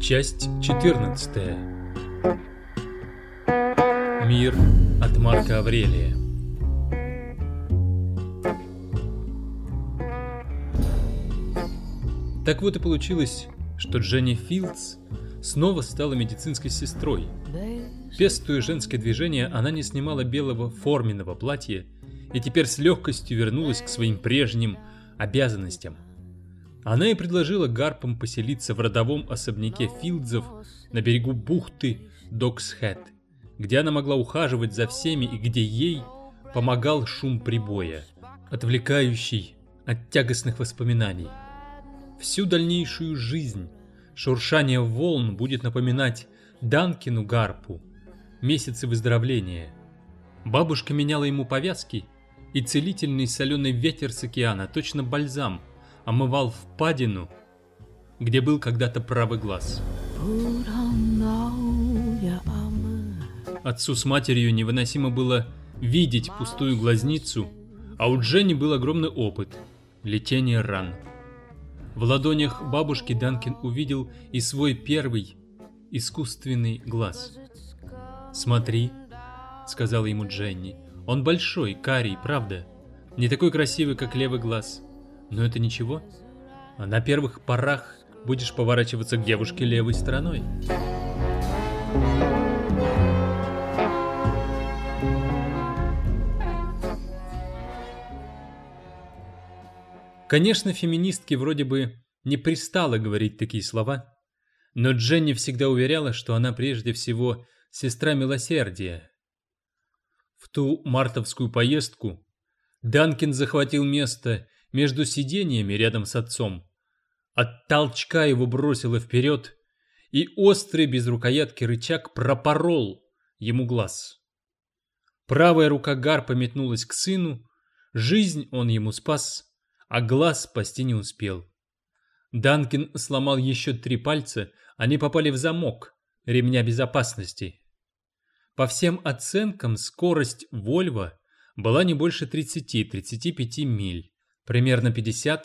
Часть 14. Мир от Марка Аврелия. Так вот и получилось, что Дженни Филдс снова стала медицинской сестрой. Пестуя женское движение, она не снимала белого форменного платья и теперь с легкостью вернулась к своим прежним обязанностям. Она и предложила Гарпам поселиться в родовом особняке Филдсов на берегу бухты Докс-Хэт, где она могла ухаживать за всеми и где ей помогал шум прибоя, отвлекающий от тягостных воспоминаний. Всю дальнейшую жизнь шуршание волн будет напоминать Данкину Гарпу месяцы выздоровления. Бабушка меняла ему повязки, и целительный соленый ветер с океана, точно бальзам, омывал впадину, где был когда-то правый глаз. Отцу с матерью невыносимо было видеть пустую глазницу, а у Дженни был огромный опыт – лечения ран. В ладонях бабушки Данкин увидел и свой первый искусственный глаз. «Смотри», — сказала ему Дженни, — «он большой, карий, правда? Не такой красивый, как левый глаз. Но это ничего. А на первых порах будешь поворачиваться к девушке левой стороной». Конечно, феминистке вроде бы не пристало говорить такие слова, но Дженни всегда уверяла, что она прежде всего сестра милосердия. В ту мартовскую поездку Данкин захватил место между сиденьями рядом с отцом. От толчка его бросило вперед, и острый без рукоятки рычаг пропорол ему глаз. Правая рука Гарпа метнулась к сыну, жизнь он ему спас, а глаз спасти не успел. Данкин сломал еще 3 пальца, они попали в замок ремня безопасности. По всем оценкам, скорость Вольво была не больше 30-35 миль, примерно 50-55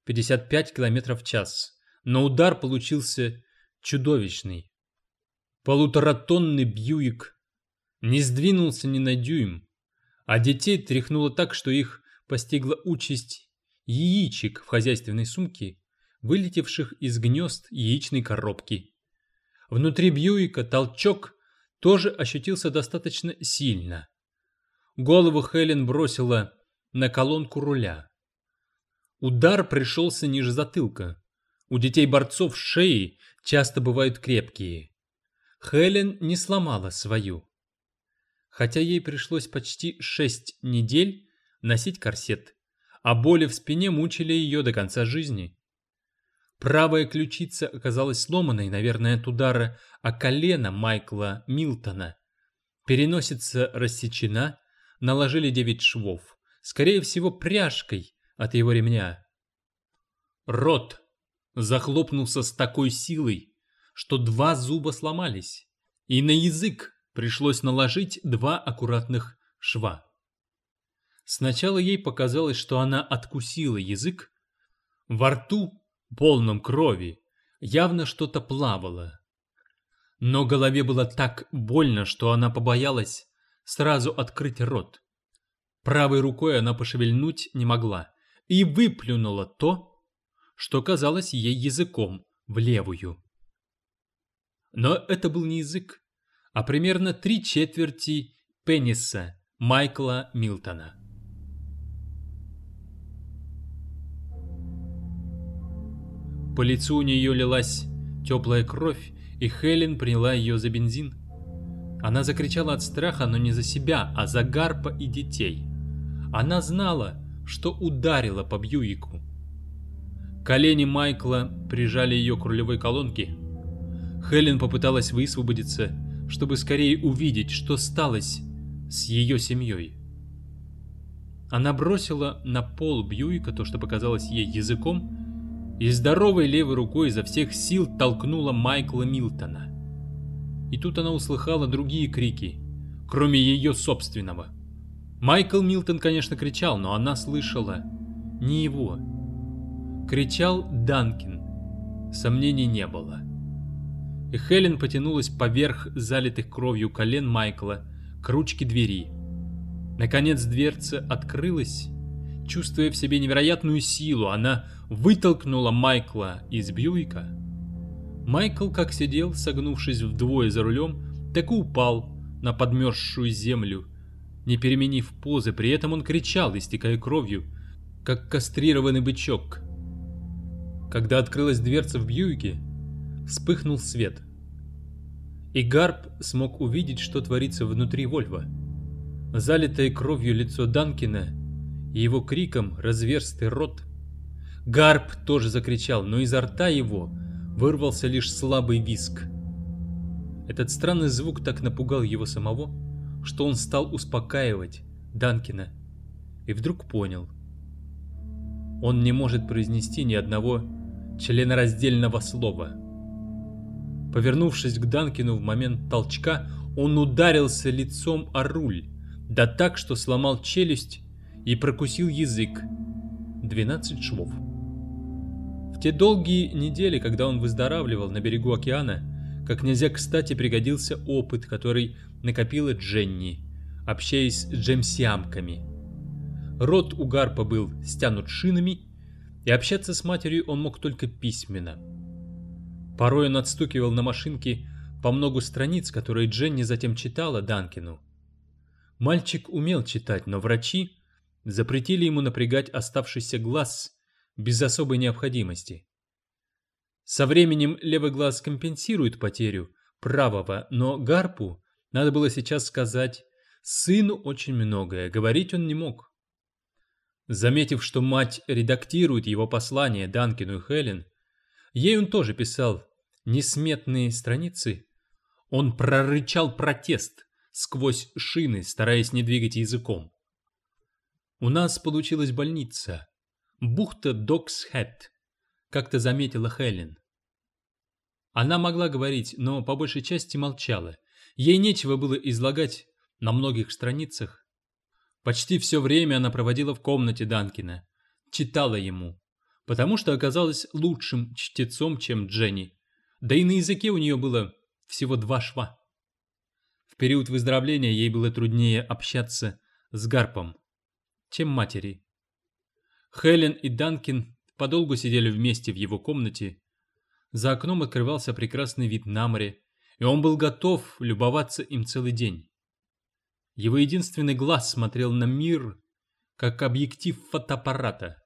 км в час, но удар получился чудовищный. Полуторатонный Бьюик не сдвинулся ни на дюйм, а детей тряхнуло так, что их постигла участь яичек в хозяйственной сумке, вылетевших из гнезд яичной коробки. Внутри Бьюика толчок тоже ощутился достаточно сильно. Голову Хелен бросила на колонку руля. Удар пришелся ниже затылка. У детей-борцов шеи часто бывают крепкие. Хелен не сломала свою. Хотя ей пришлось почти 6 недель носить корсет, а боли в спине мучили ее до конца жизни. Правая ключица оказалась сломанной, наверное, от удара о колено Майкла Милтона. Переносица рассечена, наложили 9 швов, скорее всего пряжкой от его ремня. Рот захлопнулся с такой силой, что 2 зуба сломались, и на язык пришлось наложить 2 аккуратных шва. Сначала ей показалось, что она откусила язык. Во рту, полном крови, явно что-то плавало. Но голове было так больно, что она побоялась сразу открыть рот. Правой рукой она пошевельнуть не могла и выплюнула то, что казалось ей языком, в левую. Но это был не язык, а примерно 3/4 пениса Майкла Милтона. По лицу у нее лилась теплая кровь, и Хелен приняла ее за бензин. Она закричала от страха, но не за себя, а за Гарпа и детей. Она знала, что ударила по Бьюику. Колени Майкла прижали ее к рулевой колонке. Хелен попыталась высвободиться, чтобы скорее увидеть, что сталось с ее семьей. Она бросила на пол Бьюика то, что показалось ей языком, и здоровой левой рукой изо всех сил толкнула Майкла Милтона. И тут она услыхала другие крики, кроме ее собственного. Майкл Милтон, конечно, кричал, но она слышала не его. Кричал Данкин. Сомнений не было. и Хелен потянулась поверх залитых кровью колен Майкла к ручке двери. Наконец дверца открылась. Чувствуя в себе невероятную силу, она вытолкнула Майкла из Бьюика. Майкл как сидел, согнувшись вдвое за рулем, так и упал на подмерзшую землю, не переменив позы. При этом он кричал, истекая кровью, как кастрированный бычок. Когда открылась дверца в Бьюике, вспыхнул свет, и Гарп смог увидеть, что творится внутри Вольво. Залитое кровью лицо Данкина и его криком разверстый рот. Гарп тоже закричал, но изо рта его вырвался лишь слабый визг. Этот странный звук так напугал его самого, что он стал успокаивать Данкина и вдруг понял: он не может произнести ни одного членораздельного слова. Повернувшись к Данкину в момент толчка, он ударился лицом о руль, да так, что сломал челюсть и прокусил язык. 12 швов. В те долгие недели, когда он выздоравливал на берегу океана, как нельзя кстати пригодился опыт, который накопила Дженни, общаясь с джемсиамками. Рот у Гарпа был стянут шинами, и общаться с матерью он мог только письменно. Порой он отстукивал на машинке по многу страниц, которые Дженни затем читала Данкину. Мальчик умел читать, но врачи запретили ему напрягать оставшийся глаз без особой необходимости. Со временем левый глаз компенсирует потерю правого, но Гарпу надо было сейчас сказать сыну очень многое, говорить он не мог. Заметив, что мать редактирует его послание Данкину и Хелен, ей он тоже писал несметные страницы, он прорычал протест сквозь шины, стараясь не двигать языком. «У нас получилась больница, бухта Докс-Хэт», как-то заметила Хелен. Она могла говорить, но по большей части молчала. Ей нечего было излагать на многих страницах. Почти все время она проводила в комнате Данкина, читала ему, потому что оказалась лучшим чтецом, чем Дженни, да и на языке у нее было всего 2 шва. В период выздоровления ей было труднее общаться с Гарпом, чем матери. Хелен и Данкин подолгу сидели вместе в его комнате. За окном открывался прекрасный вид на море, и он был готов любоваться им целый день. Его единственный глаз смотрел на мир, как объектив фотоаппарата.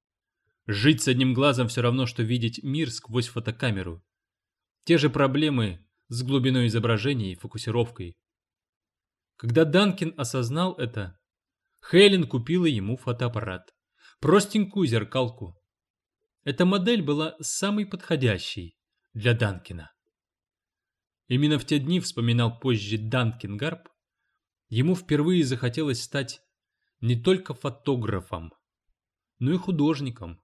Жить с одним глазом все равно, что видеть мир сквозь фотокамеру. Те же проблемы с глубиной изображения и фокусировкой. Когда Данкин осознал это, Хелен купила ему фотоаппарат. Простенькую зеркалку. Эта модель была самой подходящей для Данкина. Именно в те дни, вспоминал позже Данкин Гарп, ему впервые захотелось стать не только фотографом, но и художником.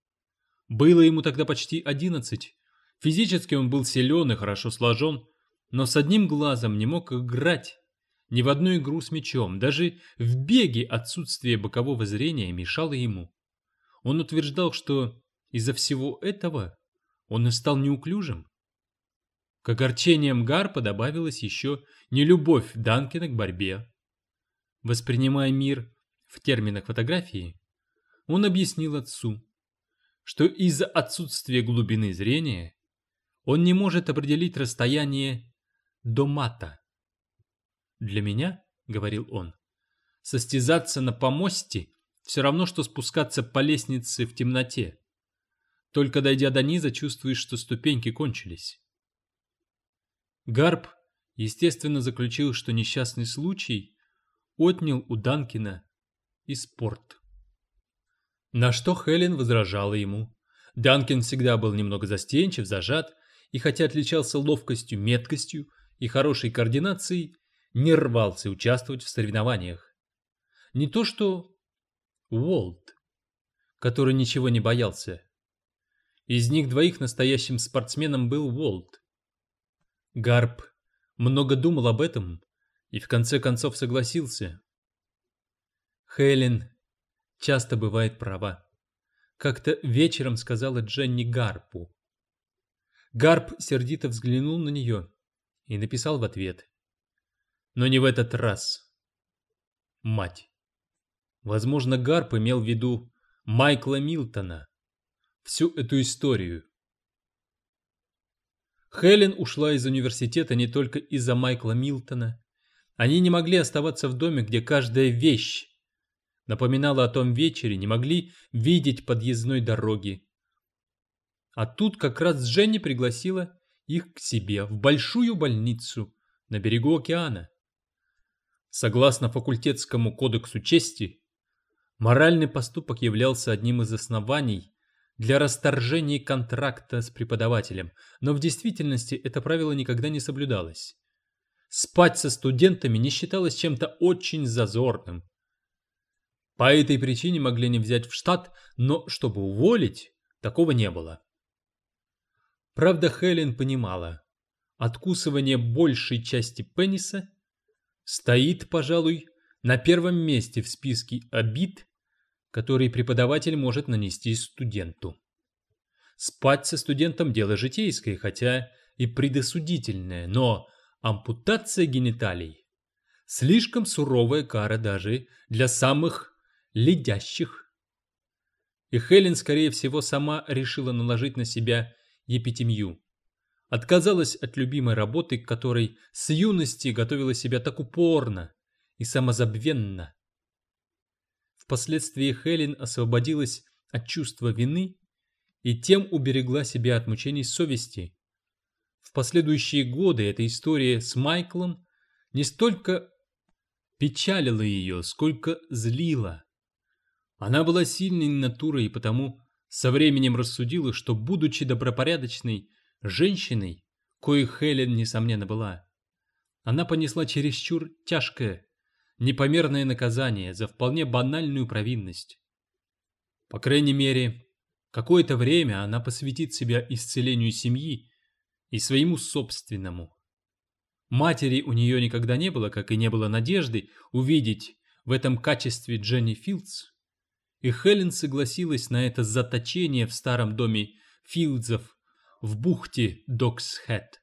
Было ему тогда почти 11. Физически он был силен и хорошо сложен, но с одним глазом не мог играть ни в одну игру с мячом. Даже в беге отсутствие бокового зрения мешало ему. Он утверждал, что из-за всего этого он и стал неуклюжим. К огорчениям Гарпа добавилась еще нелюбовь Данкина к борьбе. Воспринимая мир в терминах фотографии, он объяснил отцу, что из-за отсутствия глубины зрения он не может определить расстояние до мата. «Для меня, — говорил он, — состязаться на помосте все равно, что спускаться по лестнице в темноте. Только дойдя до низа, чувствуешь, что ступеньки кончились». Гарп, естественно, заключил, что несчастный случай отнял у Данкина и спорт. На что Хелен возражала ему. Данкин всегда был немного застенчив, зажат, и хотя отличался ловкостью, меткостью и хорошей координацией, не рвался участвовать в соревнованиях. Не то что Уолт, который ничего не боялся. Из них двоих настоящим спортсменом был Уолт. Гарп много думал об этом и в конце концов согласился. Хелен часто бывает права. Как-то вечером сказала Дженни Гарпу. Гарп сердито взглянул на нее и написал в ответ. Но не в этот раз. Мать. Возможно, Гарп имел в виду Майкла Милтона. Всю эту историю. Хелен ушла из университета не только из-за Майкла Милтона. Они не могли оставаться в доме, где каждая вещь напоминала о том вечере, не могли видеть подъездной дороги. А тут как раз Дженни пригласила их к себе в большую больницу на берегу океана. Согласно факультетскому кодексу чести, моральный поступок являлся одним из оснований для расторжения контракта с преподавателем, но в действительности это правило никогда не соблюдалось. Спать со студентами не считалось чем-то очень зазорным. По этой причине могли не взять в штат, но чтобы уволить, такого не было. Правда, Хелен понимала, откусывание большей части пениса стоит, пожалуй, на первом месте в списке обид, которые преподаватель может нанести студенту. Спать со студентом – дело житейское, хотя и предосудительное, но ампутация гениталий – слишком суровая кара даже для самых ледящих. И Хелен, скорее всего, сама решила наложить на себя епитемию. Отказалась от любимой работы, к которой с юности готовила себя так упорно и самозабвенно. Впоследствии Хелен освободилась от чувства вины и тем уберегла себя от мучений совести. В последующие годы эта история с Майклом не столько печалила ее, сколько злила. Она была сильной натурой и потому со временем рассудила, что, будучи добропорядочной женщиной, коей Хелен, несомненно, была, она понесла чересчур тяжкое, непомерное наказание за вполне банальную провинность. По крайней мере, какое-то время она посвятит себя исцелению семьи и своему собственному. Матери у нее никогда не было, как и не было надежды увидеть в этом качестве Дженни Филдс, и Хелен согласилась на это заточение в старом доме Филдсов в бухте Докс-Хэт.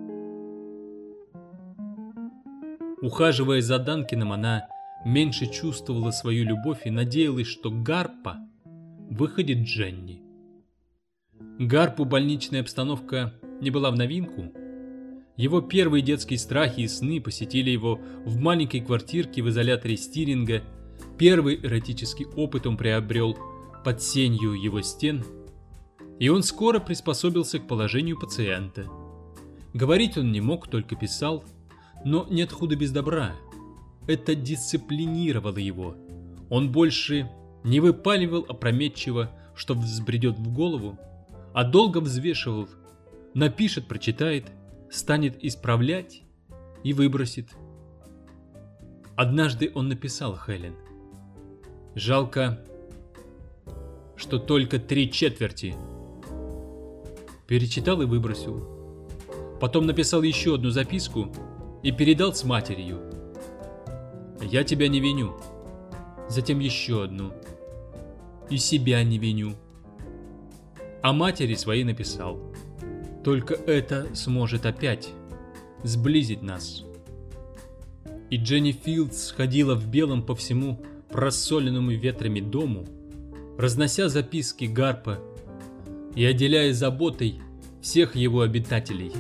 Ухаживая за Данкином, она меньше чувствовала свою любовь и надеялась, что Гарпа выходит Дженни. Гарпу больничная обстановка не была в новинку. Его первые детские страхи и сны посетили его в маленькой квартирке в изоляторе Стиринга. Первый эротический опыт он приобрел под сенью его стен, и он скоро приспособился к положению пациента. Говорить он не мог, только писал, но нет худа без добра. Это дисциплинировало его. Он больше не выпаливал опрометчиво, что взбредет в голову, а долго взвешивал, напишет, прочитает, станет исправлять и выбросит. Однажды он написал Хелен: «Жалко, что только 3/4». Перечитал и выбросил. Потом написал еще одну записку и передал с матерью. «Я тебя не виню». Затем еще одну. «И себя не виню». А матери своей написал: «Только это сможет опять сблизить нас». И Дженни Филдс ходила в белом по всему просоленному ветрами дому, разнося записки Гарпа и отделяя заботой всех его обитателей.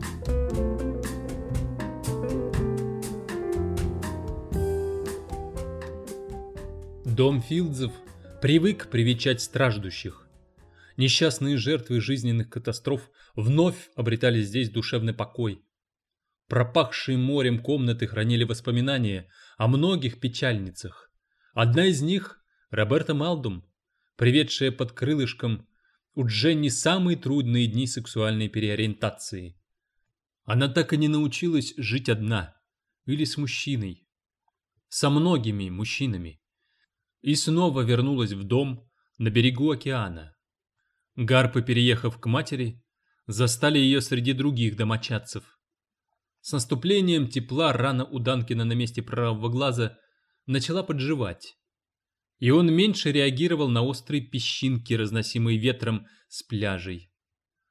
Дом Филдсов привык привечать страждущих. Несчастные жертвы жизненных катастроф вновь обретали здесь душевный покой. Пропахшие морем комнаты хранили воспоминания о многих печальницах. Одна из них — Роберта Малдум, приведшая под крылышком у Дженни самые трудные дни сексуальной переориентации. Она так и не научилась жить одна или с мужчиной, со многими мужчинами, и снова вернулась в дом на берегу океана. Гарпы, переехав к матери, застали ее среди других домочадцев. С наступлением тепла рана у Данкина на месте правого глаза начала подживать, и он меньше реагировал на острые песчинки, разносимые ветром с пляжей.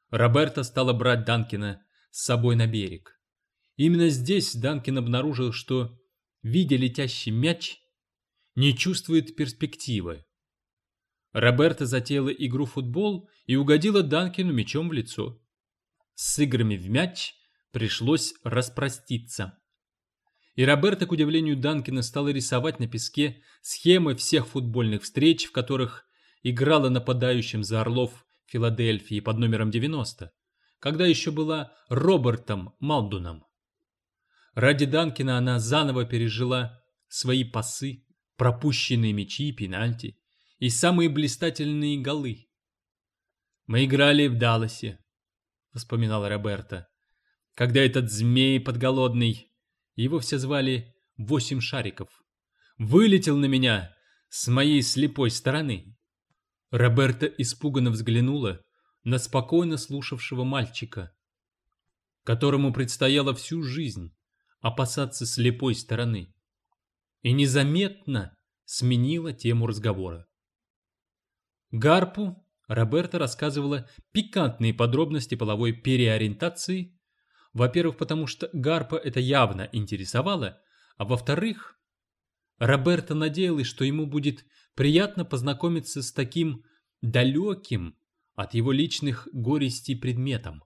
Роберта стала брать Данкина с собой на берег. Именно здесь Данкин обнаружил, что, видя летящий мяч, не чувствует перспективы. Роберта затеяла игру в футбол и угодила Данкину мячом в лицо. С играми в мяч пришлось распроститься. И Роберта, к удивлению Данкина, стала рисовать на песке схемы всех футбольных встреч, в которых играла нападающим за Орлов Филадельфии под номером 90, когда еще была Робертом Малдуном. Ради Данкина она заново пережила свои пасы, пропущенные мячи, пенальти и самые блистательные голы. «Мы играли в Далласе», — вспоминал Роберта, «когда этот змей подголодный, его все звали 8 шариков, вылетел на меня с моей слепой стороны». Роберта испуганно взглянула на спокойно слушавшего мальчика, которому предстояло всю жизнь опасаться слепой стороны, и незаметно сменила тему разговора. Гарпу Роберта рассказывала пикантные подробности половой переориентации, во-первых, потому что Гарпа это явно интересовало, а во-вторых, Роберта надеялась, что ему будет приятно познакомиться с таким далеким от его личных горестей предметом.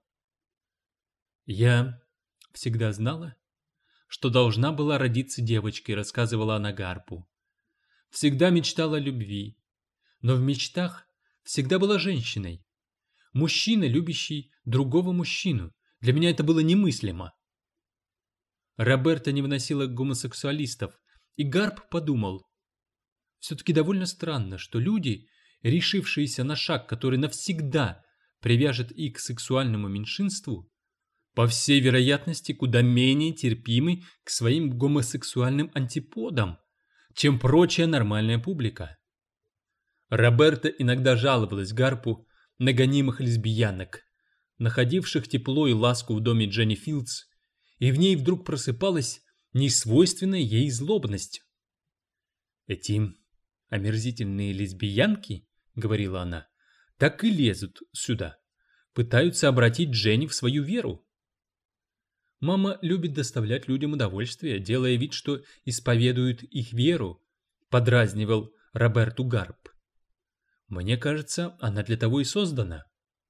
«Я всегда знала, что должна была родиться девочкой», — рассказывала она Гарпу. «Всегда мечтала о любви, но в мечтах всегда была женщиной. Мужчина, любящий другого мужчину. Для меня это было немыслимо». Роберта не выносила гомосексуалистов, и Гарп подумал: все-таки довольно странно, что люди, решившиеся на шаг, который навсегда привяжет их к сексуальному меньшинству, по всей вероятности куда менее терпимы к своим гомосексуальным антиподам, чем прочая нормальная публика. Роберта иногда жаловалась Гарпу на гонимых лесбиянок, находивших тепло и ласку в доме Дженни Филдс, и в ней вдруг просыпалась несвойственная ей злобность. «Эти омерзительные лесбиянки, — говорила она, — так и лезут сюда, пытаются обратить Дженни в свою веру. Мама любит доставлять людям удовольствие, делая вид, что исповедует их веру, — подразнивал Роберту Гарп. Мне кажется, она для того и создана».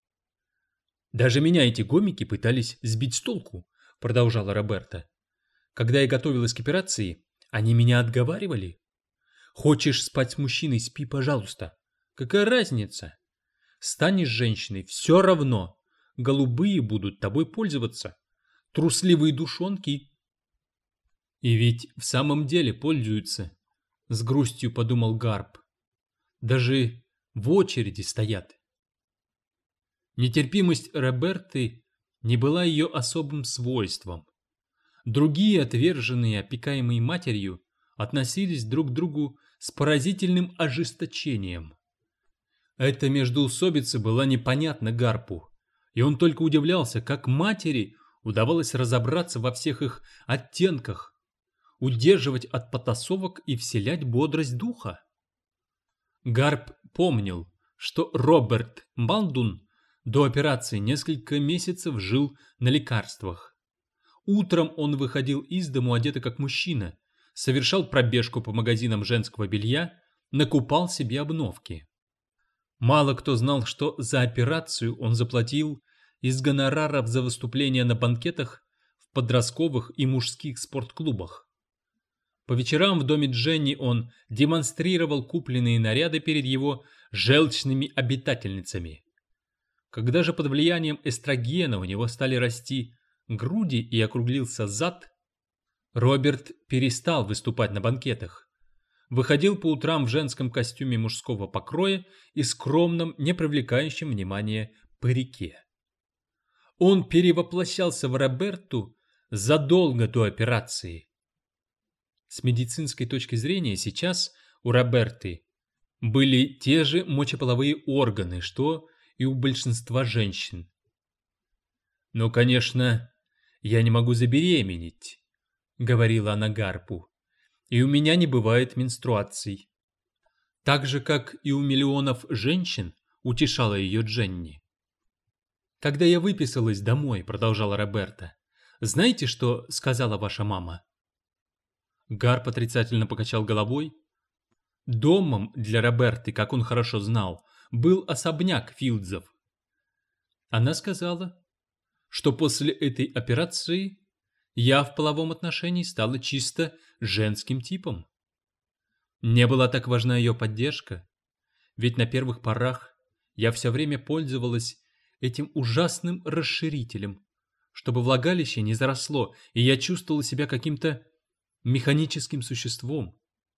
«Даже меня эти гомики пытались сбить с толку», — продолжала Роберта. «Когда я готовилась к операции, они меня отговаривали. Хочешь спать с мужчиной — спи, пожалуйста. Какая разница? Станешь женщиной — все равно. Голубые будут тобой пользоваться. Трусливые душонки». «И ведь в самом деле пользуются», — с грустью подумал Гарп. «Даже в очереди стоят». Нетерпимость Роберты не была ее особым свойством. Другие, отверженные, опекаемые матерью, относились друг к другу с поразительным ожесточением. Эта междоусобица была непонятна Гарпу, и он только удивлялся, как матери удавалось разобраться во всех их оттенках, удерживать от потасовок и вселять бодрость духа. Гарп помнил, что Роберт Малдун до операции несколько месяцев жил на лекарствах. Утром он выходил из дому одетый как мужчина, совершал пробежку по магазинам женского белья, накупал себе обновки. Мало кто знал, что за операцию он заплатил из гонораров за выступления на банкетах в подростковых и мужских спортклубах. По вечерам в доме Дженни он демонстрировал купленные наряды перед его желчными обитательницами. Когда же под влиянием эстрогена у него стали расти груди и округлился зад, Роберт перестал выступать на банкетах, выходил по утрам в женском костюме мужского покроя и скромном, не привлекающем внимания парике. Он перевоплощался в Роберту задолго до операции. С медицинской точки зрения сейчас у Роберты были те же мочеполовые органы, что и у большинства женщин. «Ну, конечно, я не могу забеременеть», — говорила она Гарпу, «и у меня не бывает менструаций». Так же, как и у миллионов женщин, утешала ее Дженни. «Когда я выписалась домой», — продолжала Роберта, — «знаете, что сказала ваша мама?» Гарп отрицательно покачал головой. Домом для Роберты, как он хорошо знал, был особняк Филдзов. Она сказала, что после этой операции я в половом отношении стала чисто женским типом. Не была так важна ее поддержка, ведь на первых порах я все время пользовалась этим ужасным расширителем, чтобы влагалище не заросло, и я чувствовала себя каким-то механическим существом.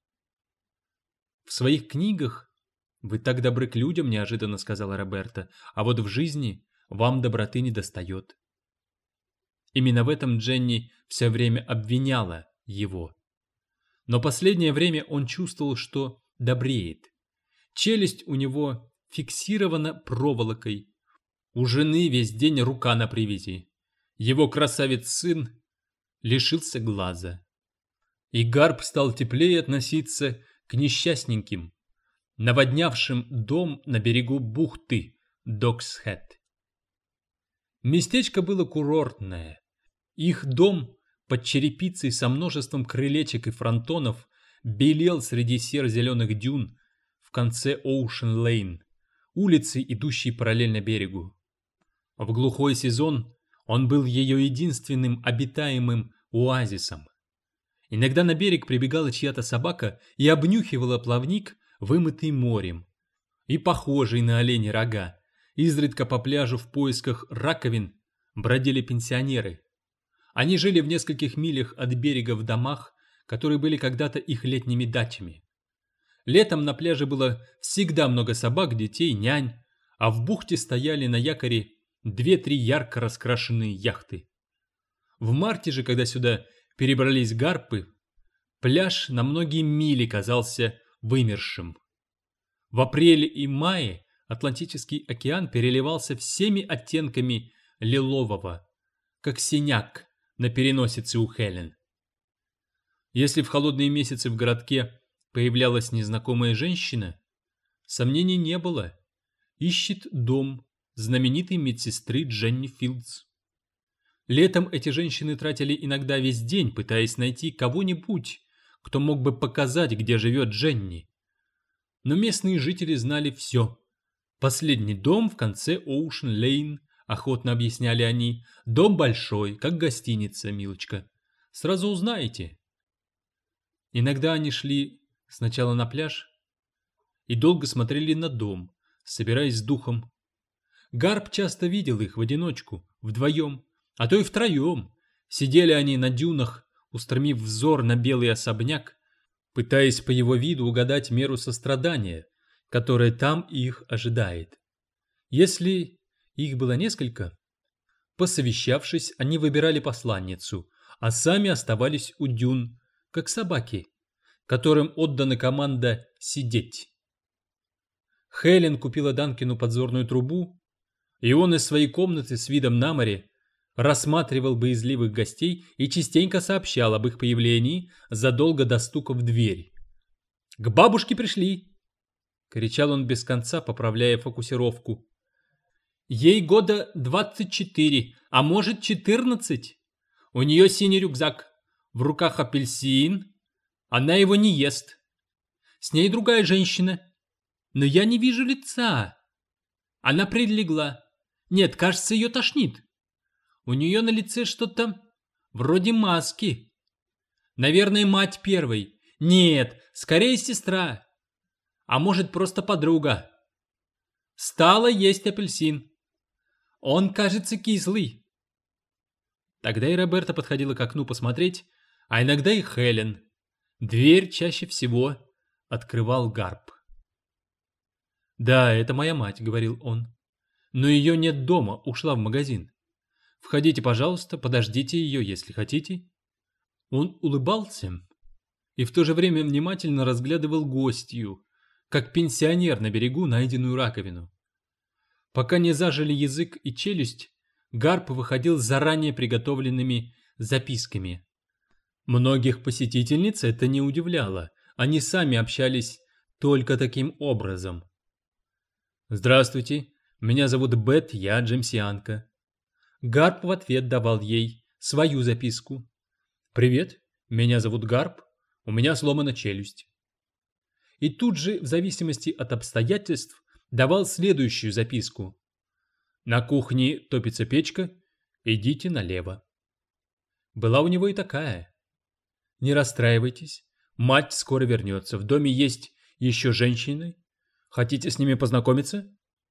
«В своих книгах вы так добры к людям», — неожиданно сказала Роберта, «а вот в жизни вам доброты недостает». Именно в этом Дженни все время обвиняла его. Но последнее время он чувствовал, что добреет. Челюсть у него фиксирована проволокой. У жены весь день рука на привязи. Его красавец-сын лишился глаза. И Гарп стал теплее относиться к несчастненьким, наводнявшим дом на берегу бухты Доксхэт. Местечко было курортное. Их дом под черепицей со множеством крылечек и фронтонов белел среди серо-зеленых дюн в конце Оушен-Лейн, улицы, идущей параллельно берегу. В глухой сезон он был ее единственным обитаемым оазисом. Иногда на берег прибегала чья-то собака и обнюхивала плавник, вымытый морем, и похожий на оленьи рога. Изредка по пляжу в поисках раковин бродили пенсионеры. Они жили в нескольких милях от берега в домах, которые были когда-то их летними дачами. Летом на пляже было всегда много собак, детей, нянь, а в бухте стояли на якоре 2-3 ярко раскрашенные яхты. В марте же, когда сюда перебрались гарпы, пляж на многие мили казался вымершим. В апреле и мае Атлантический океан переливался всеми оттенками лилового, как синяк на переносице у Хелен. Если в холодные месяцы в городке появлялась незнакомая женщина, сомнений не было. Ищет дом знаменитой медсестры Дженни Филдс. Летом эти женщины тратили иногда весь день, пытаясь найти кого-нибудь, кто мог бы показать, где живет Дженни. Но местные жители знали все. Последний дом в конце Оушен-Лейн, охотно объясняли они, дом большой, как гостиница, милочка. Сразу узнаете. Иногда они шли сначала на пляж и долго смотрели на дом, собираясь с духом. Гарп часто видел их в одиночку, вдвоем, а то и втроем. Сидели они на дюнах, устремив взор на белый особняк, пытаясь по его виду угадать меру сострадания, которая там их ожидает. Если их было несколько, посовещавшись, они выбирали посланницу, а сами оставались у дюн, как собаки, которым отдана команда сидеть. Хелен купила Данкину подзорную трубу, и он из своей комнаты с видом на море рассматривал боязливых гостей и частенько сообщал об их появлении задолго до стука в дверь. «К бабушке пришли!» — кричал он без конца, поправляя фокусировку. «Ей года 24, а может 14. У нее синий рюкзак, в руках апельсин. Она его не ест. С ней другая женщина, но я не вижу лица. Она прилегла. Нет, кажется, ее тошнит. У нее на лице что-то вроде маски. Наверное, мать первой. Нет, скорее сестра. А может, просто подруга. Стала есть апельсин. Он, кажется, кислый». Тогда и Роберта подходила к окну посмотреть, а иногда и Хелен. Дверь чаще всего открывал Гарп. «Да, это моя мать», — говорил он. «Но ее нет дома, ушла в магазин. Входите, пожалуйста, подождите ее, если хотите». Он улыбался и в то же время внимательно разглядывал гостью, как пенсионер на берегу найденную раковину. Пока не зажили язык и челюсть, Гарп выходил с заранее приготовленными записками. Многих посетительниц это не удивляло, они сами общались только таким образом. «Здравствуйте, Меня зовут Бет, я джемсианка». Гарп в ответ давал ей свою записку. «Привет, меня зовут Гарп, у меня сломана челюсть». И тут же, в зависимости от обстоятельств, давал следующую записку. «На кухне топится печка, идите налево». Была у него и такая. «Не расстраивайтесь, мать скоро вернется, в доме есть еще женщины. Хотите с ними познакомиться?»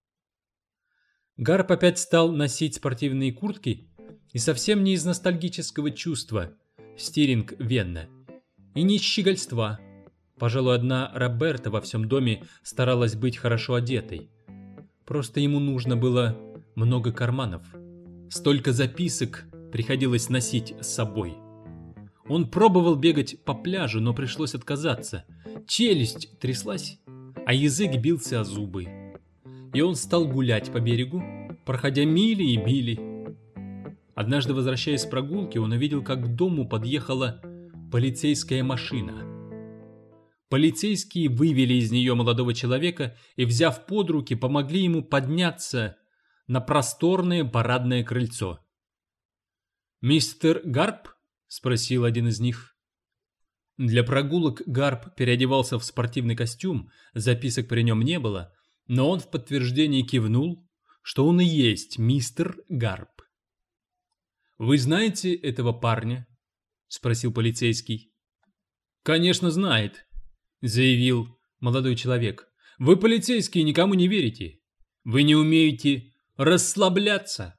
Гарп опять стал носить спортивные куртки и совсем не из ностальгического чувства «Стиринг Венна» и не из щегольства. Пожалуй, одна Роберта во всем доме старалась быть хорошо одетой. Просто ему нужно было много карманов. Столько записок приходилось носить с собой. Он пробовал бегать по пляжу, но пришлось отказаться. Челюсть тряслась, а язык бился о зубы. И он стал гулять по берегу, проходя мили и мили. Однажды, возвращаясь с прогулки, он увидел, как к дому подъехала полицейская машина. Полицейские вывели из нее молодого человека и, взяв под руки, помогли ему подняться на просторное парадное крыльцо. «Мистер Гарп?» — спросил один из них. Для прогулок Гарп переодевался в спортивный костюм, записок при нем не было, но он в подтверждение кивнул, что он и есть мистер Гарп. «Вы знаете этого парня?» — спросил полицейский. «Конечно знает», — заявил молодой человек. «Вы, полицейские, никому не верите. Вы не умеете расслабляться».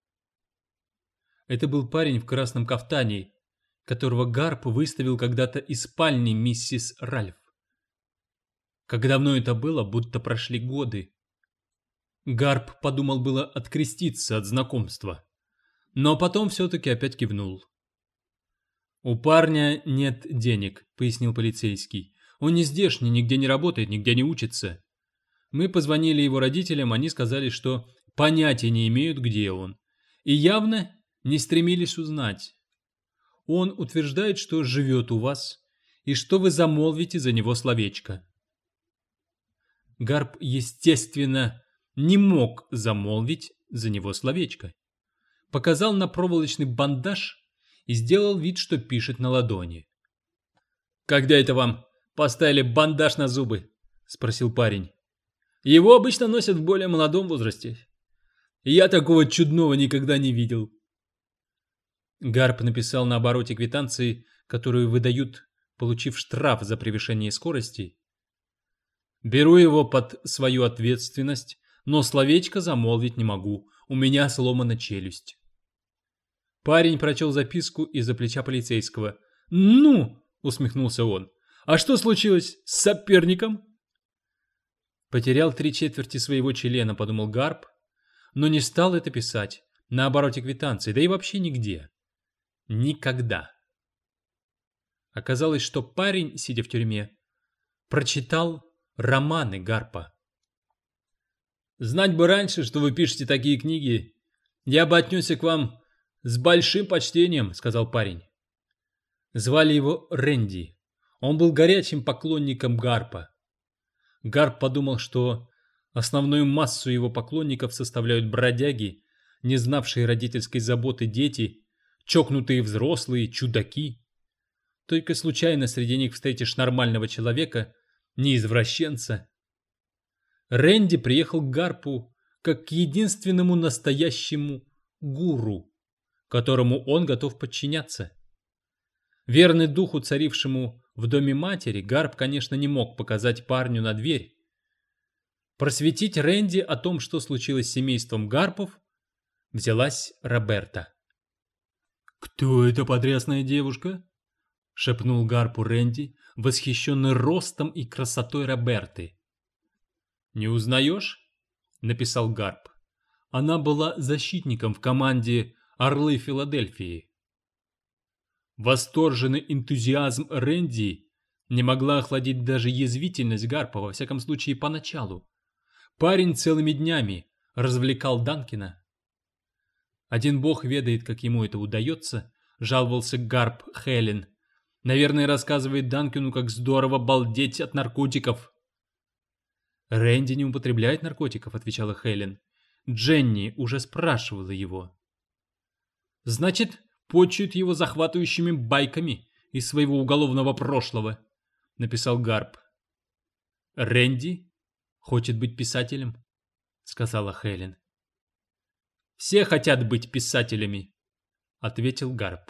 Это был парень в красном кафтане, которого Гарп выставил когда-то из спальни миссис Ральф. Как давно это было, будто прошли годы. Гарп подумал было откреститься от знакомства, но потом все-таки опять кивнул. «У парня нет денег», — пояснил полицейский. «Он не здешний, нигде не работает, нигде не учится. Мы позвонили его родителям, они сказали, что понятия не имеют, где он, и явно не стремились узнать. Он утверждает, что живет у вас, и что вы замолвите за него словечко». Гарп, естественно, не мог замолвить за него словечко. Показал на проволочный бандаж и сделал вид, что пишет на ладони. «Когда это вам поставили бандаж на зубы?» — спросил парень. «Его обычно носят в более молодом возрасте. Я такого чудного никогда не видел». Гарп написал на обороте квитанции, которую выдают, получив штраф за превышение скорости: «Беру его под свою ответственность, но словечко замолвить не могу, у меня сломана челюсть». Парень прочел записку из-за плеча полицейского. «Ну!» — усмехнулся он. «А что случилось с соперником?» «Потерял 3/4 своего члена», — подумал Гарп, но не стал это писать на обороте квитанции, да и вообще нигде. Никогда. Оказалось, что парень, сидя в тюрьме, прочитал романы Гарпа. «Знать бы раньше, что вы пишете такие книги, я бы отнесся к вам с большим почтением», — сказал парень. Звали его Рэнди. Он был горячим поклонником Гарпа. Гарп подумал, что основную массу его поклонников составляют бродяги, не знавшие родительской заботы дети, чокнутые взрослые, чудаки. Только случайно среди них встретишь нормального человека, не извращенца. Рэнди приехал к Гарпу как к единственному настоящему гуру, которому он готов подчиняться. Верный духу, царившему в доме матери, Гарп, конечно, не мог показать парню на дверь. Просветить Рэнди о том, что случилось с семейством Гарпов, взялась Роберта. «Кто эта потрясная девушка?» — шепнул Гарпу Рэнди, восхищенный ростом и красотой Роберты. «Не узнаешь?» — написал Гарп. Она была защитником в команде «Орлы Филадельфии». Восторженный энтузиазм Рэнди не могла охладить даже язвительность Гарпа, во всяком случае поначалу. Парень целыми днями развлекал Данкина. «Один бог ведает, как ему это удается», — жаловался Гарп Хелен. «Наверное, рассказывает Данкину, как здорово балдеть от наркотиков». «Рэнди не употребляет наркотиков», — отвечала Хелен. Дженни уже спрашивала его. «Значит, почуют его захватывающими байками из своего уголовного прошлого», — написал Гарп. «Рэнди хочет быть писателем», — сказала Хелен. «Все хотят быть писателями», — ответил Гарп.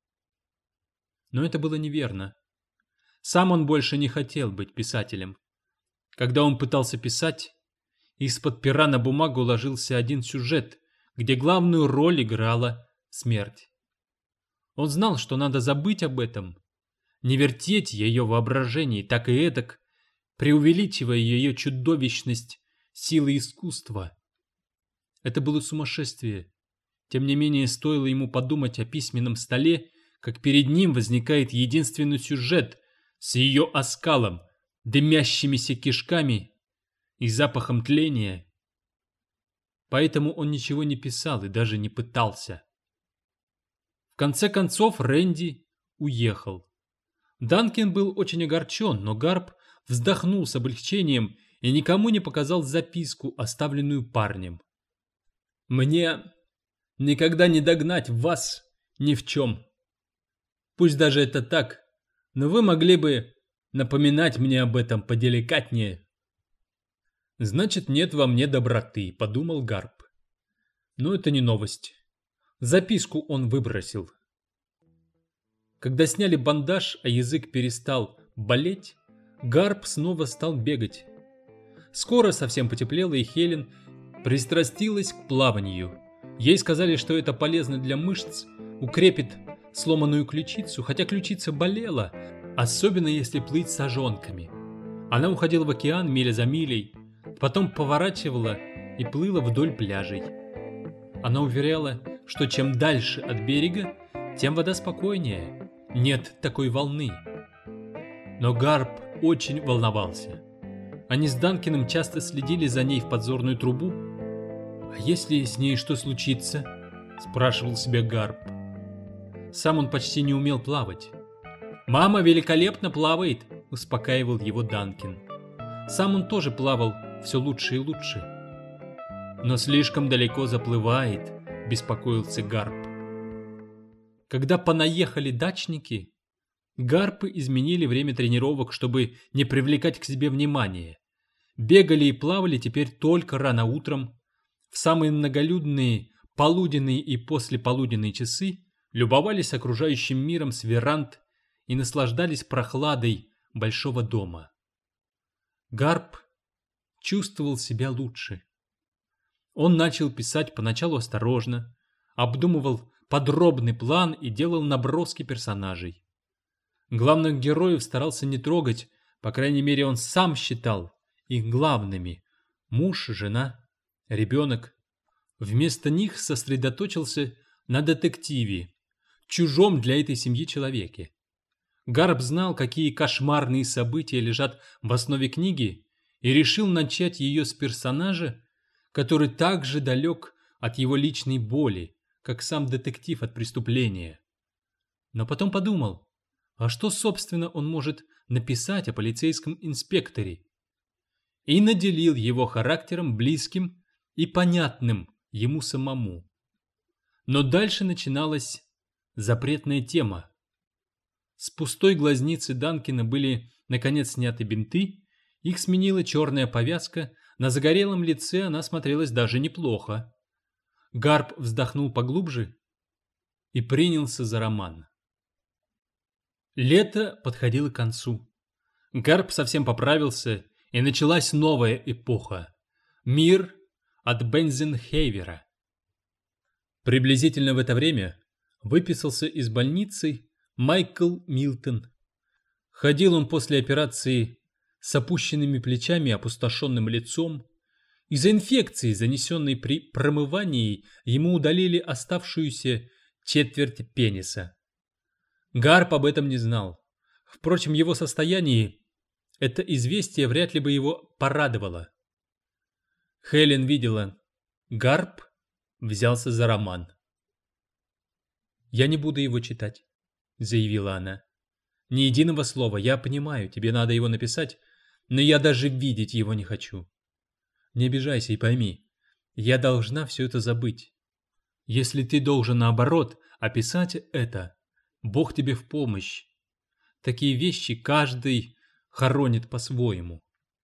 Но это было неверно. Сам он больше не хотел быть писателем. Когда он пытался писать, из-под пера на бумагу ложился один сюжет, где главную роль играла смерть. Он знал, что надо забыть об этом, не вертеть ее в воображении так и эдак, преувеличивая ее чудовищность силы искусства. Это было сумасшествие. Тем не менее, стоило ему подумать о письменном столе, как перед ним возникает единственный сюжет с ее оскалом, дымящимися кишками и запахом тления. Поэтому он ничего не писал и даже не пытался. В конце концов Рэнди уехал. Данкин был очень огорчен, но Гарп вздохнул с облегчением и никому не показал записку, оставленную парнем. «Мне никогда не догнать вас ни в чем. Пусть даже это так, но вы могли бы напоминать мне об этом поделикатнее». «Значит, нет во мне доброты», — подумал Гарп. Но это не новость. Записку он выбросил. Когда сняли бандаж, а язык перестал болеть, Гарп снова стал бегать. Скоро совсем потеплело, и Хелен пристрастилась к плаванию. Ей сказали, что это полезно для мышц, укрепит сломанную ключицу, хотя ключица болела, особенно если плыть с ожонками. Она уходила в океан миля за милей, потом поворачивала и плыла вдоль пляжей. Она уверяла, что чем дальше от берега, тем вода спокойнее, нет такой волны. Но Гарп очень волновался. Они с Данкиным часто следили за ней в подзорную трубу. «А если с ней что случится?» – спрашивал себя Гарп. Сам он почти не умел плавать. «Мама великолепно плавает», – успокаивал его Данкин. Сам он тоже плавал все лучше и лучше. «Но слишком далеко заплывает», – беспокоился Гарп. Когда понаехали дачники, Гарпы изменили время тренировок, чтобы не привлекать к себе внимания. Бегали и плавали теперь только рано утром. В самые многолюдные полуденные и послеполуденные часы любовались окружающим миром с веранд и наслаждались прохладой большого дома. Гарп чувствовал себя лучше. Он начал писать поначалу осторожно, обдумывал подробный план и делал наброски персонажей. Главных героев старался не трогать, по крайней мере он сам считал их главными: муж, жена, ребенок. Вместо них сосредоточился на детективе, чужом для этой семьи человеке. Гарп знал, какие кошмарные события лежат в основе книги, и решил начать ее с персонажа, который так же далек от его личной боли, как сам детектив от преступления. Но потом подумал, а что, собственно, он может написать о полицейском инспекторе? И наделил его характером близким и понятным ему самому. Но дальше начиналась запретная тема. С пустой глазницы Данкина были, наконец, сняты бинты, их сменила черная повязка, на загорелом лице она смотрелась даже неплохо. Гарп вздохнул поглубже и принялся за роман. Лето подходило к концу. Гарп совсем поправился, и началась новая эпоха. Мир от Бензенхейвера. Приблизительно в это время выписался из больницы Майкл Милтон. Ходил он после операции с опущенными плечами и опустошенным лицом. Из-за инфекции, занесенной при промывании, ему удалили оставшуюся четверть пениса. Гарп об этом не знал. Впрочем, его состояние это известие вряд ли бы его порадовало. Хелен видела, Гарп взялся за роман. «Я не буду его читать», — заявила она. «Ни единого слова, я понимаю, тебе надо его написать, но я даже видеть его не хочу. Не обижайся и пойми, Я должна все это забыть. Если ты должен, наоборот, описать это, Бог тебе в помощь. Такие вещи каждый хоронит по-своему.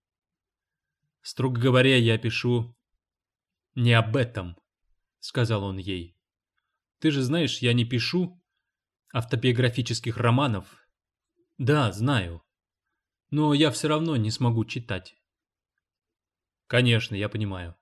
Строго говоря, я пишу не об этом, сказал он ей. Ты же знаешь, я не пишу автобиографических романов. Да, знаю. Но я все равно не смогу читать. Конечно, я понимаю.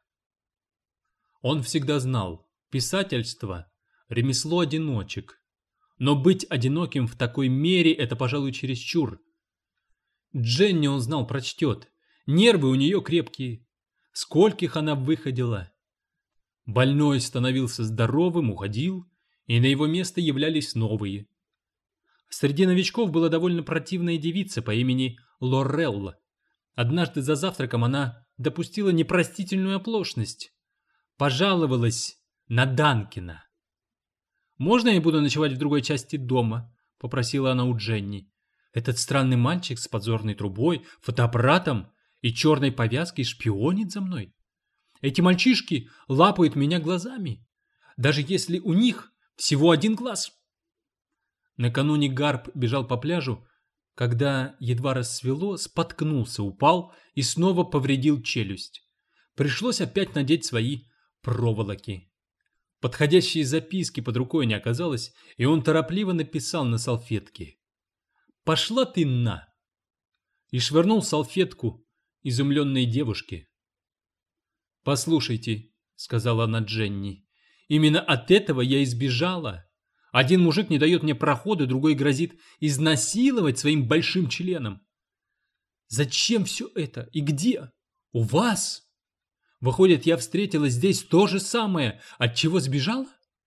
Он всегда знал, писательство – ремесло одиночек. Но быть одиноким в такой мере – это, пожалуй, чересчур. Дженни он знал прочтет. Нервы у нее крепкие. Скольких она выходила. Больной становился здоровым, уходил, и на его место являлись новые. Среди новичков была довольно противная девица по имени Лорелла. Однажды за завтраком она допустила непростительную оплошность. Пожаловалась на Данкина. «Можно я буду ночевать в другой части дома?» – попросила она у Дженни. «Этот странный мальчик с подзорной трубой, фотоаппаратом и черной повязкой шпионит за мной. Эти мальчишки лапают меня глазами, даже если у них всего один глаз». Накануне Гарп бежал по пляжу, когда едва рассвело, споткнулся, упал и снова повредил челюсть. Пришлось опять надеть свои проволоки. Подходящей записки под рукой не оказалось, и он торопливо написал на салфетке: «Пошла ты на!» и швырнул салфетку изумленной девушке. «Послушайте», — сказала она Дженни, — «именно от этого я избежала. Один мужик не дает мне прохода, другой грозит изнасиловать своим большим членом. Зачем все это? И где? У вас? Выходит, я встретила здесь то же самое, от чего сбежала?»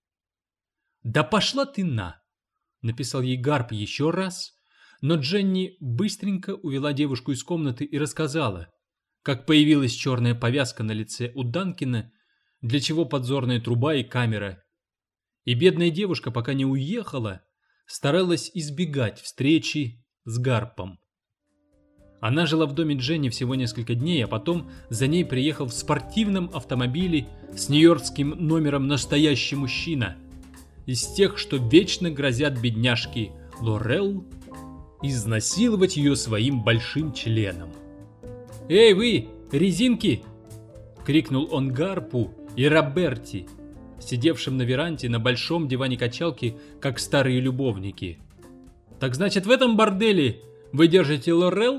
«Да пошла ты на!» — написал ей Гарп еще раз, но Дженни быстренько увела девушку из комнаты и рассказала, как появилась черная повязка на лице у Данкина, для чего подзорная труба и камера. И бедная девушка, пока не уехала, старалась избегать встречи с Гарпом. Она жила в доме Дженни всего несколько дней, а потом за ней приехал в спортивном автомобиле с нью-йоркским номером настоящий мужчина, из тех, что вечно грозят бедняжке Лорел изнасиловать ее своим большим членом. «Эй вы, резинки!» — крикнул он Гарпу и Роберти, сидевшим на веранде на большом диване-качалке, как старые любовники. «Так значит, в этом борделе вы держите Лорел?»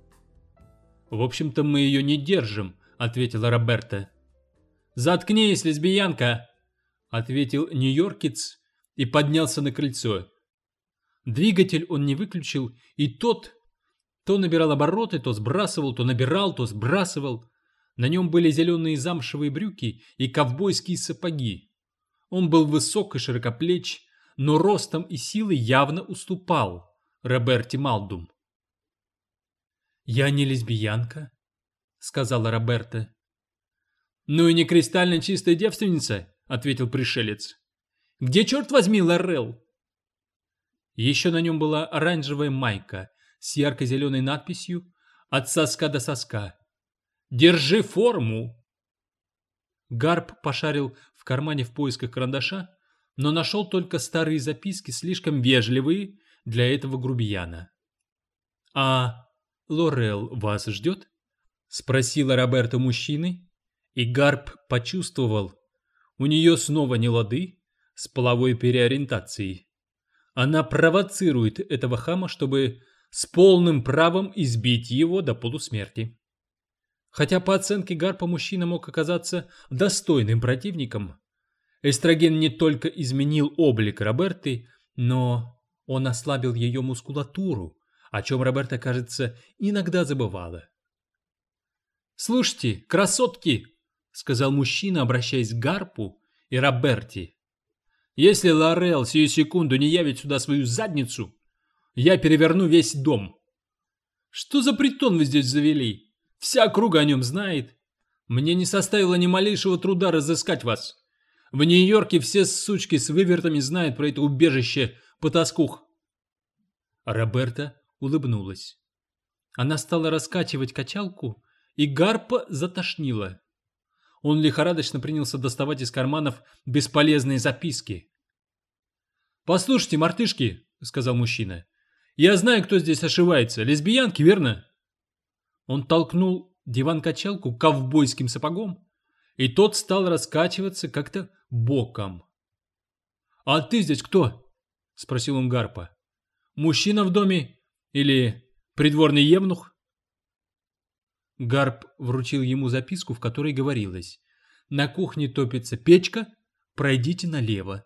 «В общем-то, мы ее не держим», — ответила Роберта. «Заткнись, лесбиянка», — ответил нью-йоркец и поднялся на крыльцо. Двигатель он не выключил, и тот то набирал обороты, то сбрасывал, то набирал, то сбрасывал. На нем были зеленые замшевые брюки и ковбойские сапоги. Он был высок и широкоплеч, но ростом и силой явно уступал Роберти Малдум. «Я не лесбиянка», — сказала Роберта. «Ну и не кристально чистая девственница», — ответил пришелец. «Где, черт возьми, Лорел?» Еще на нем была оранжевая майка с ярко-зеленой надписью «От соска до соска». «Держи форму!» Гарп пошарил в кармане в поисках карандаша, но нашел только старые записки, слишком вежливые для этого грубияна. «А Лорел вас ждет?» — спросила Роберта мужчины, и Гарп почувствовал, у нее снова не лады с половой переориентацией. Она провоцирует этого хама, чтобы с полным правом избить его до полусмерти. Хотя по оценке Гарпа мужчина мог оказаться достойным противником, эстроген не только изменил облик Роберты, но он ослабил ее мускулатуру, о чем Роберта, кажется, иногда забывала. «Слушайте, красотки!» — сказал мужчина, обращаясь к Гарпу и Роберте. «Если Лорел сию секунду не явит сюда свою задницу, я переверну весь дом. Что за притон вы здесь завели? Вся округа о нем знает. Мне не составило ни малейшего труда разыскать вас. В Нью-Йорке все сучки с вывертами знают про это убежище потаскух». Роберта улыбнулась. Она стала раскачивать качалку, и Гарпа затошнила. Он лихорадочно принялся доставать из карманов бесполезные записки. «Послушайте, мартышки», — сказал мужчина, — «я знаю, кто здесь ошивается. Лесбиянки, верно?» Он толкнул диван-качалку ковбойским сапогом, и тот стал раскачиваться как-то боком. «А ты здесь кто?» — спросил он Гарпа. «Мужчина в доме или придворный евнух?» Гарп вручил ему записку, в которой говорилось: «На кухне топится печка, пройдите налево».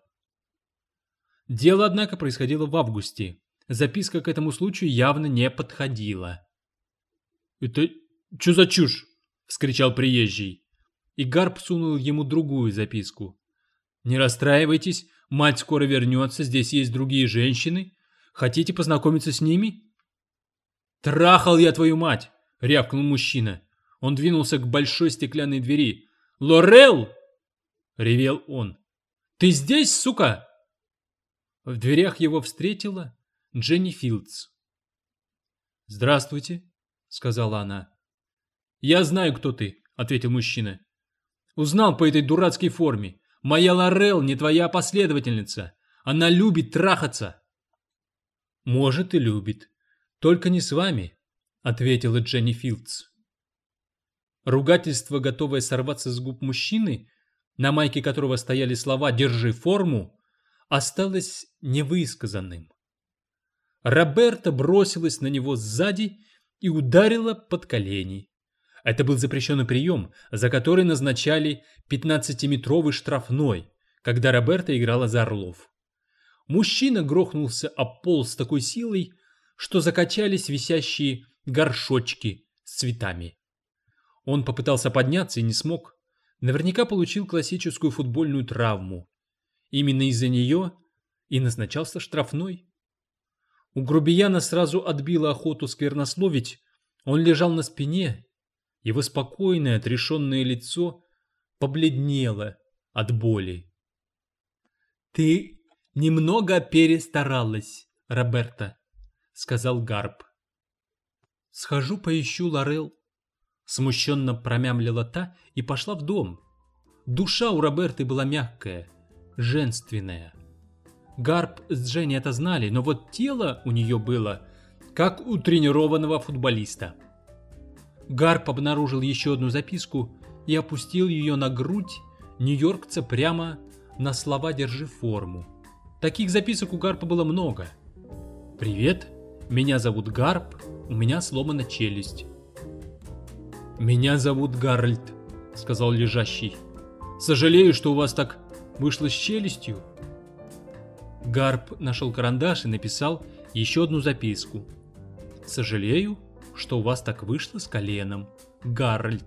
Дело, однако, происходило в августе. Записка к этому случаю явно не подходила. «Это что за чушь?» — вскричал приезжий. И Гарп сунул ему другую записку. «Не расстраивайтесь, мать скоро вернется, здесь есть другие женщины. Хотите познакомиться с ними?» «Трахал я твою мать!» — рявкнул мужчина. Он двинулся к большой стеклянной двери. «Лорел!» — ревел он. «Ты здесь, сука?» В дверях его встретила Дженни Филдс. «Здравствуйте», — сказала она. «Я знаю, кто ты», — ответил мужчина. «Узнал по этой дурацкой форме. Моя Лорел не твоя последовательница. Она любит трахаться». «Может, и любит. Только не с вами», — ответила Дженни Филдс. Ругательство, готовое сорваться с губ мужчины, на майке которого стояли слова «Держи форму», осталось невысказанным. Роберта бросилась на него сзади и ударила под колени. Это был запрещенный прием, за который назначали 15-метровый штрафной, когда Роберта играла за Орлов. Мужчина грохнулся об пол с такой силой, что закачались висящие горшочки с цветами. Он попытался подняться и не смог. Наверняка получил классическую футбольную травму. Именно из-за нее и назначался штрафной. У грубияна сразу отбило охоту сквернословить. Он лежал на спине. Его спокойное, отрешенное лицо побледнело от боли. «Ты немного перестаралась, Роберта», — сказал Гарп. «Схожу поищу Лорел», — смущенно промямлила та и пошла в дом. Душа у Роберты была мягкая, женственная. Гарп с Дженни это знали, но вот тело у нее было, как у тренированного футболиста. Гарп обнаружил еще одну записку и опустил ее на грудь нью-йоркца прямо на слова «Держи форму». Таких записок у Гарпа было много. «Привет, меня зовут Гарп, у меня сломана челюсть». «Меня зовут Гарольд», — сказал лежащий. «Сожалею, что у вас так вышло с челюстью». Гарп нашел карандаш и написал еще одну записку. «Сожалею, что у вас так вышло с коленом, Гарольд».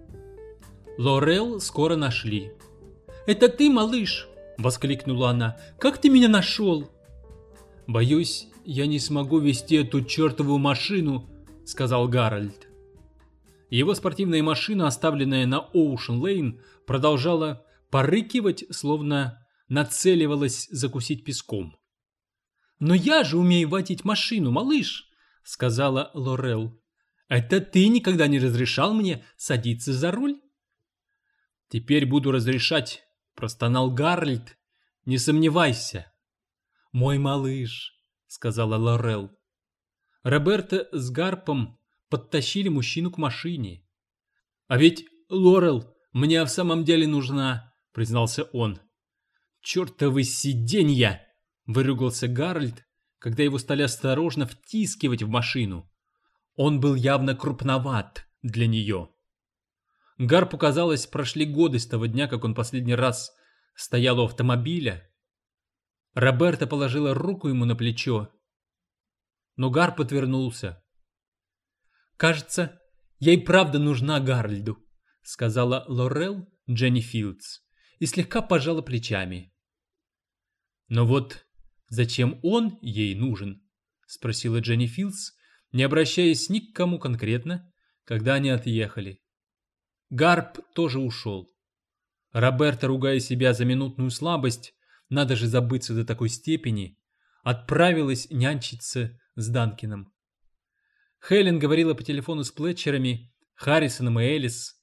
Лорел скоро нашли. «Это ты, малыш?» — воскликнула она. «Как ты меня нашел?» «Боюсь, я не смогу вести эту чертову машину», — сказал Гарольд. Его спортивная машина, оставленная на Оушен-Лейн, продолжала порыкивать, словно нацеливалась закусить песком. «Но я же умею водить машину, малыш», — сказала Лорел. «Это ты никогда не разрешал мне садиться за руль?» «Теперь буду разрешать», — простонал Гарольд. «Не сомневайся». «Мой малыш», — сказала Лорел. Роберта с Гарпом подтащили мужчину к машине. «А ведь Лорел мне в самом деле нужна», — признался он. «Чертовы сиденья!» — выругался Гарольд, когда его стали осторожно втискивать в машину. Он был явно крупноват для нее. Гарпу казалось, прошли годы с того дня, как он последний раз стоял у автомобиля. Роберта положила руку ему на плечо, но Гарп отвернулся. «Кажется, я и правда нужна Гарольду», — сказала Лорел Дженни Филдс и слегка пожала плечами. «Но вот зачем он ей нужен?» — спросила Дженни Филдс, не обращаясь ни к кому конкретно, когда они отъехали. Гарп тоже ушел. Роберта, ругая себя за минутную слабость, надо же забыться до такой степени, отправилась нянчиться с Данкином. Хелен говорила по телефону с Плетчерами, Харрисоном и Элис.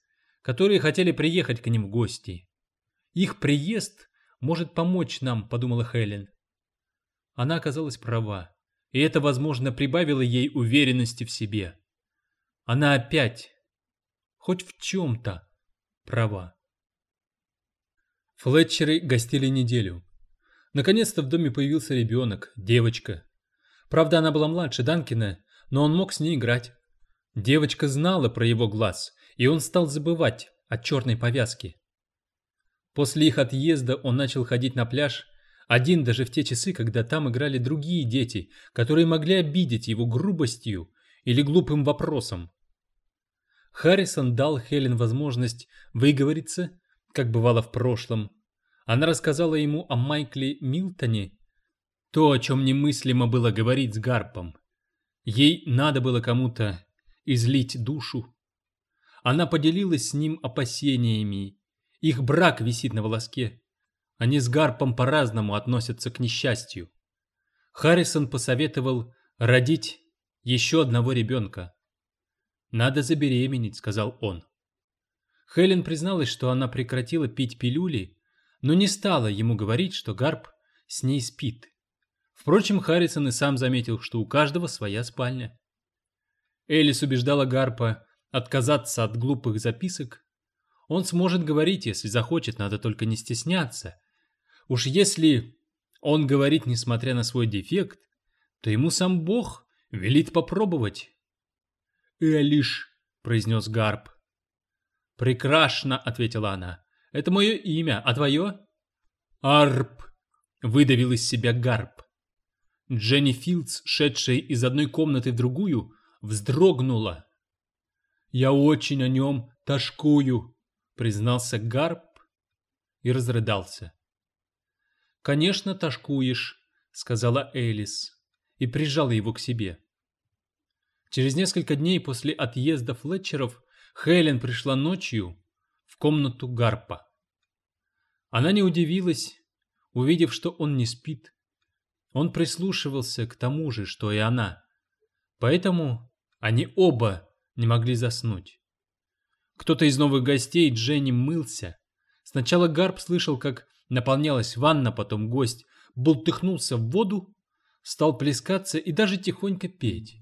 которые хотели приехать к ним в гости. Их приезд может помочь нам, подумала Хелен. Она оказалась права, и это, возможно, прибавило ей уверенности в себе. Она опять, хоть в чем-то, права. Флетчеры гостили неделю. Наконец-то в доме появился ребенок, девочка. Правда, она была младше Данкина, но он мог с ней играть. Девочка знала про его глаз, и он стал забывать о черной повязке. После их отъезда он начал ходить на пляж, один даже в те часы, когда там играли другие дети, которые могли обидеть его грубостью или глупым вопросом. Харрисон дал Хелен возможность выговориться, как бывало в прошлом. Она рассказала ему о Майкле Милтоне, то, о чем немыслимо было говорить с Гарпом. Ей надо было кому-то излить душу. Она поделилась с ним опасениями. Их брак висит на волоске. Они с Гарпом по-разному относятся к несчастью. Харрисон посоветовал родить еще одного ребенка. «Надо забеременеть», — сказал он. Хелен призналась, что она прекратила пить пилюли, но не стала ему говорить, что Гарп с ней спит. Впрочем, Харрисон и сам заметил, что у каждого своя спальня. Элис убеждала Гарпа отказаться от глупых записок. Он сможет говорить, если захочет, надо только не стесняться. Уж если он говорит, несмотря на свой дефект, то ему сам Бог велит попробовать. «Элиш», — произнес Гарп. «Прекрасно», — ответила она. «Это мое имя, а твое?» «Арп», — выдавил из себя Гарп. Дженни Филдс, шедшая из одной комнаты в другую, вздрогнула. «Я очень о нем тошкую», — признался Гарп и разрыдался. «Конечно, тошкуешь», — сказала Элис и прижала его к себе. Через несколько дней после отъезда Флетчеров Хелен пришла ночью в комнату Гарпа. Она не удивилась, увидев, что он не спит. Он прислушивался к тому же, что и она. Поэтому они оба не могли заснуть. Кто-то из новых гостей, Дженни, мылся. Сначала Гарп слышал, как наполнялась ванна, потом гость бултыхнулся в воду, стал плескаться и даже тихонько петь.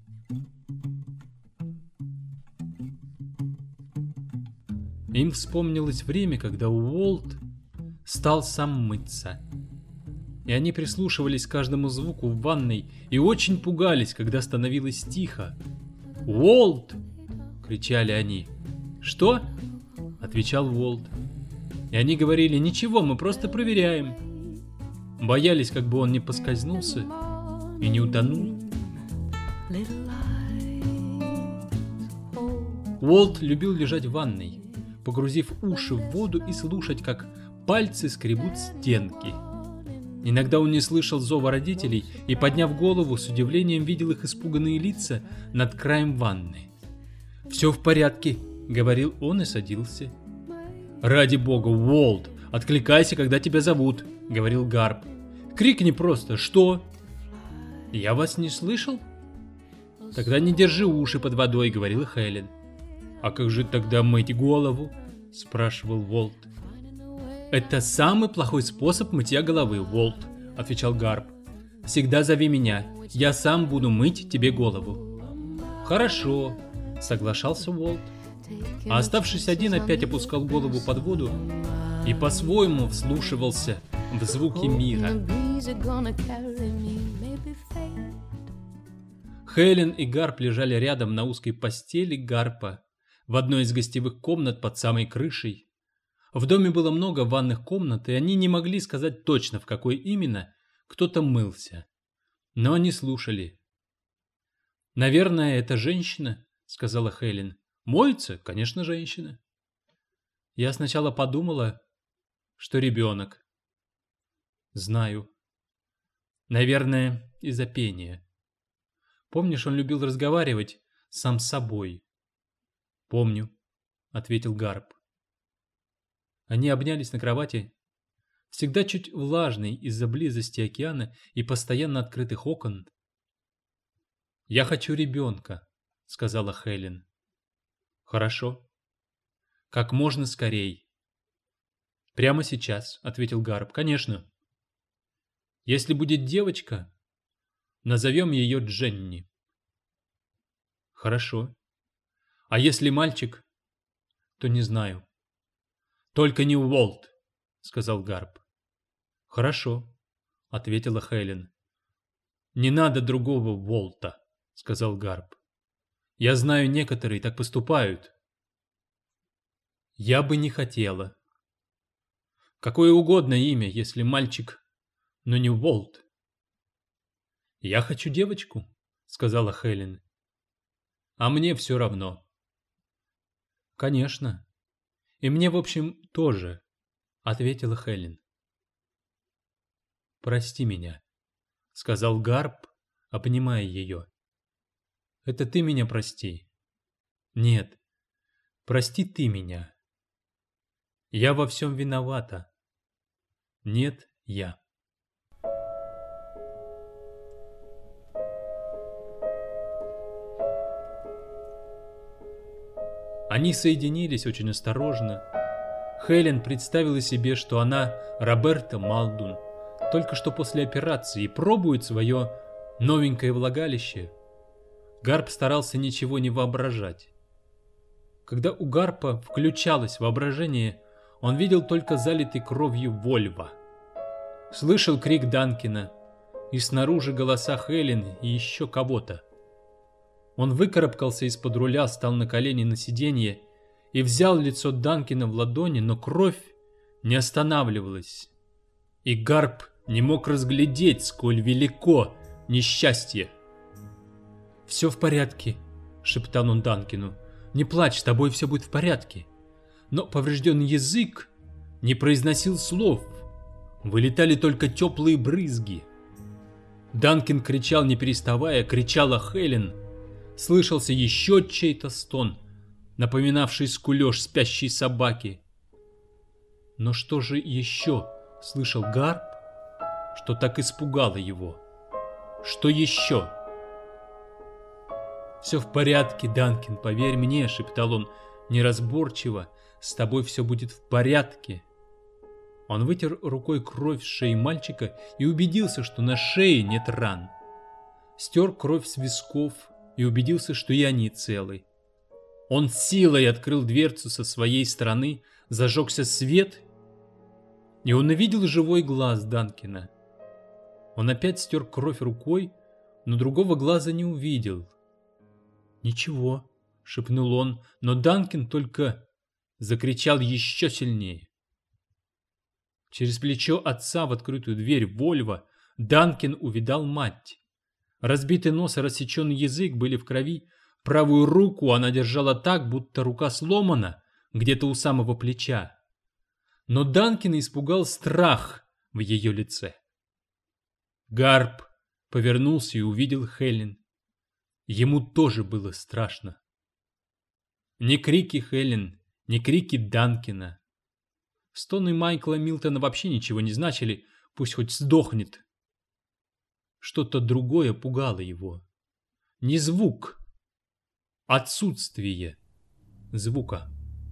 Им вспомнилось время, когда Уолт стал сам мыться. И они прислушивались к каждому звуку в ванной и очень пугались, когда становилось тихо. «Уолт!» — кричали они. «Что?» — отвечал Уолт. И они говорили: «Ничего, мы просто проверяем». Боялись, как бы он не поскользнулся и не утонул. Уолт любил лежать в ванной, погрузив уши в воду и слушать, как пальцы скребут стенки. Иногда он не слышал зова родителей и, подняв голову, с удивлением видел их испуганные лица над краем ванны. «Все в порядке», — говорил он и садился. «Ради бога, Уолт, откликайся, когда тебя зовут», — говорил Гарп. «Крикни просто: что?» «Я вас не слышал?» «Тогда не держи уши под водой», — говорила Хелен. «А как же тогда мыть голову?» — спрашивал Уолт. «Это самый плохой способ мытья головы, Уолт», — отвечал Гарп. «Всегда зови меня, я сам буду мыть тебе голову». «Хорошо», — соглашался Уолт. А оставшись один, опять опускал голову под воду и по-своему вслушивался в звуки мира. Хелен и Гарп лежали рядом на узкой постели Гарпа в одной из гостевых комнат под самой крышей. В доме было много ванных комнат, и они не могли сказать точно, в какой именно кто-то мылся. Но они слушали. «Наверное, это женщина», — сказала Хелен. «Моется, конечно, женщина». Я сначала подумала, что ребенок. Знаю. Наверное, из-за пения. Помнишь, он любил разговаривать сам с собой? «Помню», — ответил Гарп. Они обнялись на кровати, всегда чуть влажной из-за близости океана и постоянно открытых окон. «Я хочу ребенка», — сказала Хелен. «Хорошо». Как можно скорей. Прямо сейчас, ответил Гарп. Конечно. Если будет девочка, назовем ее Дженни. Хорошо. А если мальчик, то не знаю. Только не Уолт, сказал Гарп. Хорошо, ответила Хелен. Не надо другого Уолта, сказал Гарп. Я знаю, некоторые так поступают. Я бы не хотела. Какое угодно имя, если мальчик, но не Уолт. Я хочу девочку, сказала Хелен. А мне все равно. Конечно. И мне, в общем, тоже, ответила Хелен. Прости меня, сказал Гарп, обнимая ее. Это ты меня прости. Нет, прости ты меня. Я во всем виновата. Нет, я. Они соединились очень осторожно. Хелен представила себе, что она Роберта Малдун, только что после операции, и пробует свое новенькое влагалище. Гарп старался ничего не воображать. Когда у Гарпа включалось воображение, он видел только залитый кровью вольва. Слышал крик Данкина и снаружи голоса Хелен и еще кого-то. Он выкарабкался из-под руля, стал на колени на сиденье и взял лицо Данкина в ладони, но кровь не останавливалась. И Гарп не мог разглядеть, сколь велико несчастье. «Все в порядке», — шептал он Данкину. «Не плачь, с тобой все будет в порядке». Но поврежденный язык не произносил слов. Вылетали только теплые брызги. Данкин кричал, не переставая, кричала Хелен. Слышался еще чей-то стон, напоминавший скулеж спящей собаки. Но что же еще слышал Гарп, что так испугало его? Что еще? «Все в порядке, Данкин, поверь мне», — шептал он неразборчиво, «с тобой все будет в порядке». Он вытер рукой кровь с шеи мальчика и убедился, что на шее нет ран. Стер кровь с висков и убедился, что и они целы. Он силой открыл дверцу со своей стороны, зажегся свет, и он увидел живой глаз Данкина. Он опять стер кровь рукой, но другого глаза не увидел. «Ничего», — шепнул он, но Данкин только закричал еще сильнее. Через плечо отца в открытую дверь Вольво Данкин увидал мать. Разбитый нос и рассеченный язык были в крови. Правую руку она держала так, будто рука сломана где-то у самого плеча. Но Данкина испугал страх в ее лице. Гарп повернулся и увидел Хелен. Ему тоже было страшно. Ни крики Хелен, ни крики Данкина. Стоны Майкла Милтона вообще ничего не значили, пусть хоть сдохнет. Что-то другое пугало его. Не звук, отсутствие звука.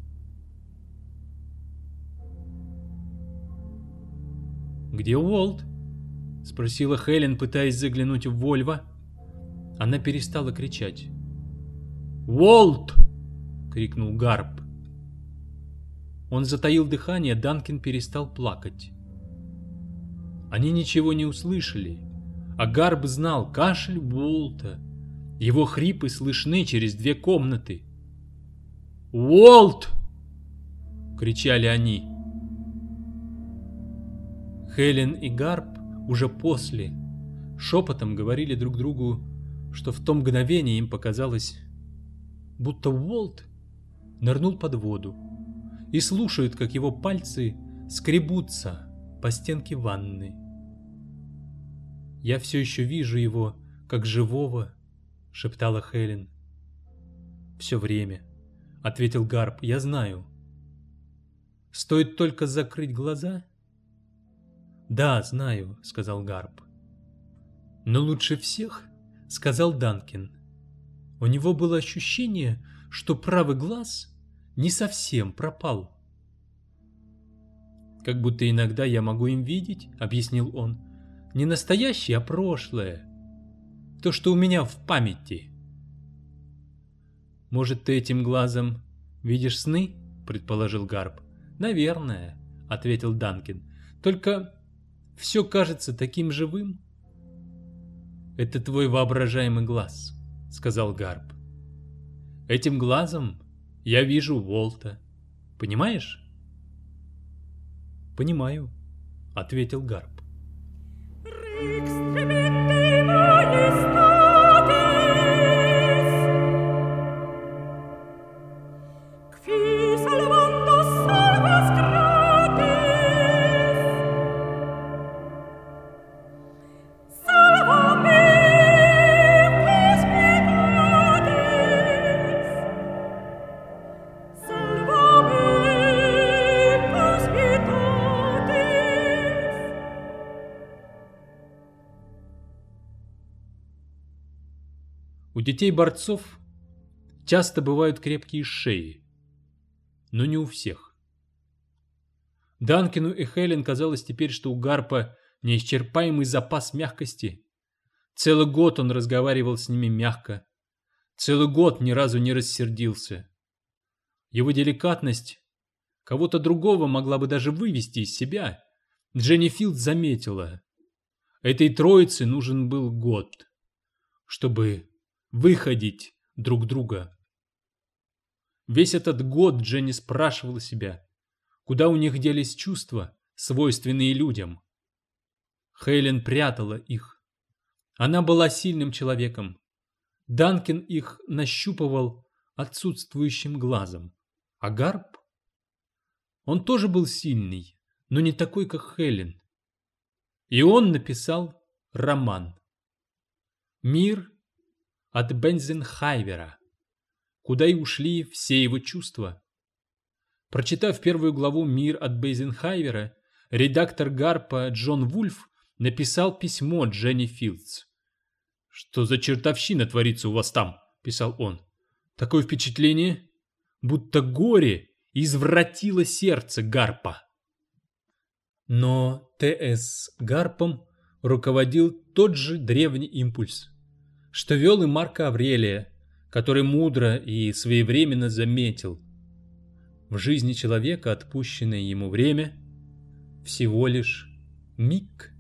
«Где Уолт?» — спросила Хелен, пытаясь заглянуть в Вольво. Она перестала кричать. «Уолт!» — крикнул Гарп. Он затаил дыхание, Данкин перестал плакать. Они ничего не услышали, а Гарп знал кашель Уолта. Его хрипы слышны через 2 комнаты. «Уолт!» — кричали они. Хелен и Гарп уже после шепотом говорили друг другу, что в то мгновение им показалось, будто Уолт нырнул под воду и слушают, как его пальцы скребутся по стенке ванны. «Я все еще вижу его, как живого», — шептала Хелен. «Все время», — ответил Гарп, — «я знаю». «Стоит только закрыть глаза?» «Да, знаю», — сказал Гарп. «Но лучше всех», — сказал Данкин. У него было ощущение, что правый глаз не совсем пропал. «Как будто иногда я могу им видеть», — объяснил он. «Не настоящее, а прошлое. То, что у меня в памяти». «Может, ты этим глазом видишь сны?» — предположил Гарп. «Наверное», — ответил Данкин. «Только все кажется таким живым». «Это твой воображаемый глаз», — сказал Гарп. «Этим глазом я вижу Волта. Понимаешь?» «Понимаю», — ответил Гарп. У детей-борцов часто бывают крепкие шеи, но не у всех. Данкину и Хелен казалось теперь, что у Гарпа неисчерпаемый запас мягкости. Целый год он разговаривал с ними мягко. Целый год ни разу не рассердился. Его деликатность кого-то другого могла бы даже вывести из себя. Дженни Филд заметила. Этой троице нужен был год, чтобы выходить друг друга. Весь этот год Дженни спрашивала себя, куда у них делись чувства, свойственные людям. Хелен прятала их. Она была сильным человеком. Данкин их нащупывал отсутствующим глазом. А Гарп? Он тоже был сильный, но не такой, как Хелен. И он написал роман. «Мир» от Бензенхайвера, куда и ушли все его чувства. Прочитав первую главу «Мир» от Бензенхайвера, редактор Гарпа Джон Вульф написал письмо Дженни Филдс. «Что за чертовщина творится у вас там?» – писал он. «Такое впечатление, будто горе извратило сердце Гарпа». Но Т.С. Гарпом руководил тот же древний импульс, что вел и Марка Аврелия, который мудро и своевременно заметил: в жизни человека отпущенное ему время всего лишь миг.